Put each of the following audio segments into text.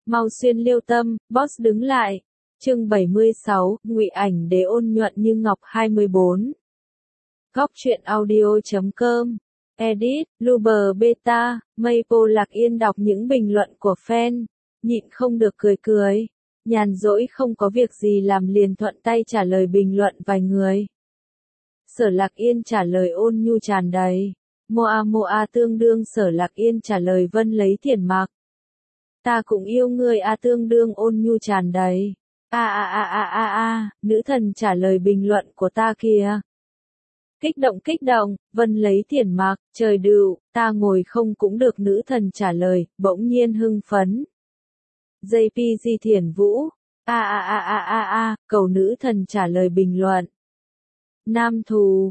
Mau xuyên liêu tâm, boss đứng lại. Chương 76, ngụy ảnh đế ôn nhuận như ngọc 24. Góc truyện audio.com. Edit, Luber Beta, Maple Lạc Yên đọc những bình luận của fan, nhịn không được cười. Nhàn rỗi không có việc gì làm liền thuận tay trả lời bình luận vài người. Sở Lạc Yên trả lời ôn nhu tràn đầy. Moa tương đương Sở Lạc Yên trả lời Vân lấy tiền mặc. Ta cũng yêu ngươi tương đương ôn nhu tràn đầy. Nữ thần trả lời bình luận của ta kìa. Kích động, Vân lấy tiền mặc, trời đựu, ta ngồi không cũng được nữ thần trả lời, bỗng nhiên hưng phấn. JPG Thiển Vũ, cầu nữ thần trả lời bình luận. Nam Thù,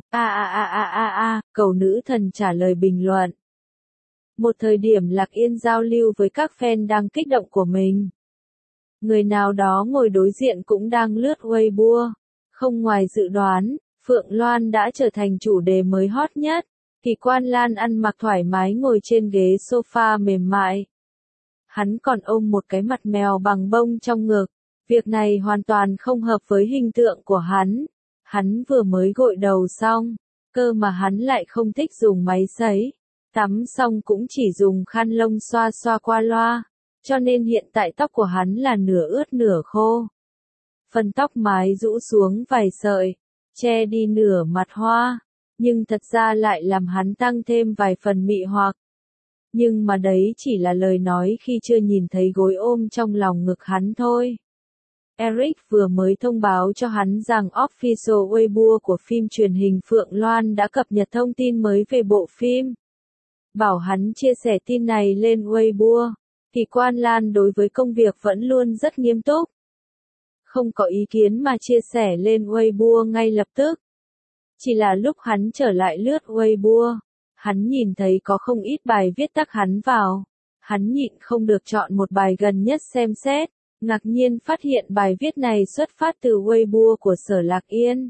cầu nữ thần trả lời bình luận. Một thời điểm Lạc Yên giao lưu với các fan đang kích động của mình. Người nào đó ngồi đối diện cũng đang lướt Weibo. Không ngoài dự đoán, Phượng Loan đã trở thành chủ đề mới hot nhất. Kỳ Quan Lan ăn mặc thoải mái ngồi trên ghế sofa mềm mại. Hắn còn ôm một cái mặt mèo bằng bông trong ngực. Việc này hoàn toàn không hợp với hình tượng của hắn. Hắn vừa mới gội đầu xong, cơ mà hắn lại không thích dùng máy sấy. Tắm xong cũng chỉ dùng khăn lông xoa xoa qua loa, cho nên hiện tại tóc của hắn là nửa ướt nửa khô. Phần tóc mái rũ xuống vài sợi, che đi nửa mặt hoa, nhưng thật ra lại làm hắn tăng thêm vài phần mị hoặc. Nhưng mà đấy chỉ là lời nói khi chưa nhìn thấy gối ôm trong lòng ngực hắn thôi. Eric vừa mới thông báo cho hắn rằng official Weibo của phim truyền hình Phượng Loan đã cập nhật thông tin mới về bộ phim. Bảo hắn chia sẻ tin này lên Weibo. Kỳ Quan Lan đối với công việc vẫn luôn rất nghiêm túc. Không có ý kiến mà chia sẻ lên Weibo ngay lập tức. Chỉ là lúc hắn trở lại lướt Weibo, hắn nhìn thấy có không ít bài viết tag hắn vào. Hắn nhịn không được chọn một bài gần nhất xem xét, ngạc nhiên phát hiện bài viết này xuất phát từ Weibo của Sở Lạc Yên.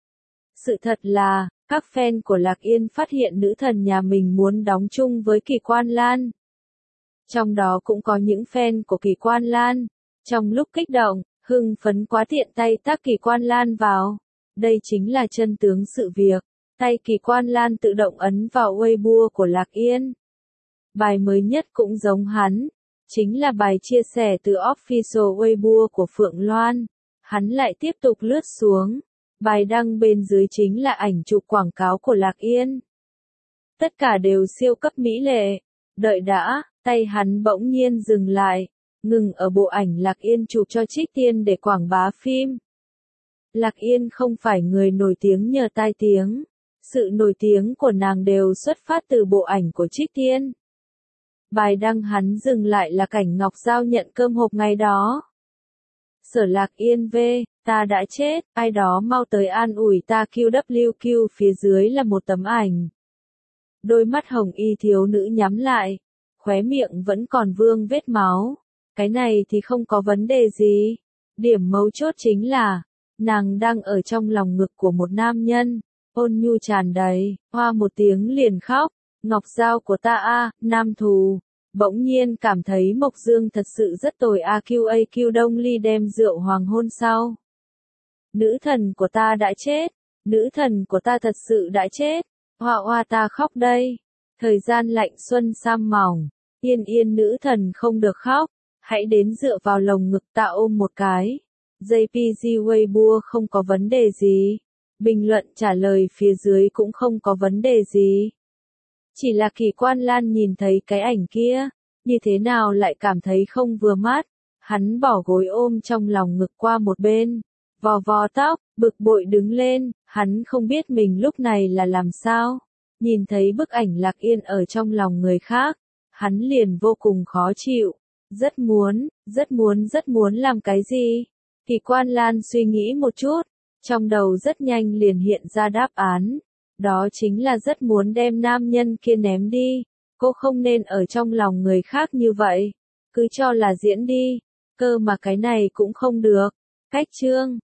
Sự thật là, các fan của Lạc Yên phát hiện nữ thần nhà mình muốn đóng chung với Kỳ Quan Lan. Trong đó cũng có những fan của Kỳ Quan Lan. Trong lúc kích động, hưng phấn quá tiện tay tag Kỳ Quan Lan vào. Đây chính là chân tướng sự việc. Tay Kỳ Quan Lan tự động ấn vào Weibo của Lạc Yên. Bài mới nhất cũng giống hắn. Chính là bài chia sẻ từ official Weibo của Phượng Loan. Hắn lại tiếp tục lướt xuống. Bài đăng bên dưới chính là ảnh chụp quảng cáo của Lạc Yên. Tất cả đều siêu cấp mỹ lệ. Đợi đã, tay hắn bỗng nhiên dừng lại, ngừng ở bộ ảnh Lạc Yên chụp cho Trích Tiên để quảng bá phim. Lạc Yên không phải người nổi tiếng nhờ tai tiếng. Sự nổi tiếng của nàng đều xuất phát từ bộ ảnh của Trích Tiên. Bài đăng hắn dừng lại là cảnh Ngọc Giao nhận cơm hộp ngày đó. Sở Lạc Yên v, ta đã chết, ai đó mau tới an ủi ta. QWQ phía dưới là một tấm ảnh. Đôi mắt hồng y thiếu nữ nhắm lại, khóe miệng vẫn còn vương vết máu. Cái này thì không có vấn đề gì. Điểm mấu chốt chính là, nàng đang ở trong lòng ngực của một nam nhân, ôn nhu tràn đầy, hoa một tiếng liền khóc. Ngọc Giao của ta Nam Thù. Bỗng nhiên cảm thấy Mộc Dương thật sự rất tồi. AQ Đông Ly đem rượu hoàng hôn sau. Nữ thần của ta đã chết. Nữ thần của ta thật sự đã chết. Hoa ta khóc đây. Thời gian lạnh xuân sam mỏng. Yên nữ thần không được khóc. Hãy đến dựa vào lồng ngực ta ôm một cái. JPG Weibo không có vấn đề gì. Bình luận trả lời phía dưới cũng không có vấn đề gì. Chỉ là Kỳ Quan Lan nhìn thấy cái ảnh kia, như thế nào lại cảm thấy không vừa mắt. Hắn bỏ gối ôm trong lòng ngực qua một bên, vò tóc, bực bội đứng lên. Hắn không biết mình lúc này là làm sao. Nhìn thấy bức ảnh Lạc Yên ở trong lòng người khác, hắn liền vô cùng khó chịu. Rất muốn làm cái gì? Kỳ Quan Lan suy nghĩ một chút, trong đầu rất nhanh liền hiện ra đáp án. Đó chính là rất muốn đem nam nhân kia ném đi. Cô không nên ở trong lòng người khác như vậy. Cứ cho là diễn đi. Cơ mà cái này cũng không được. Cách chương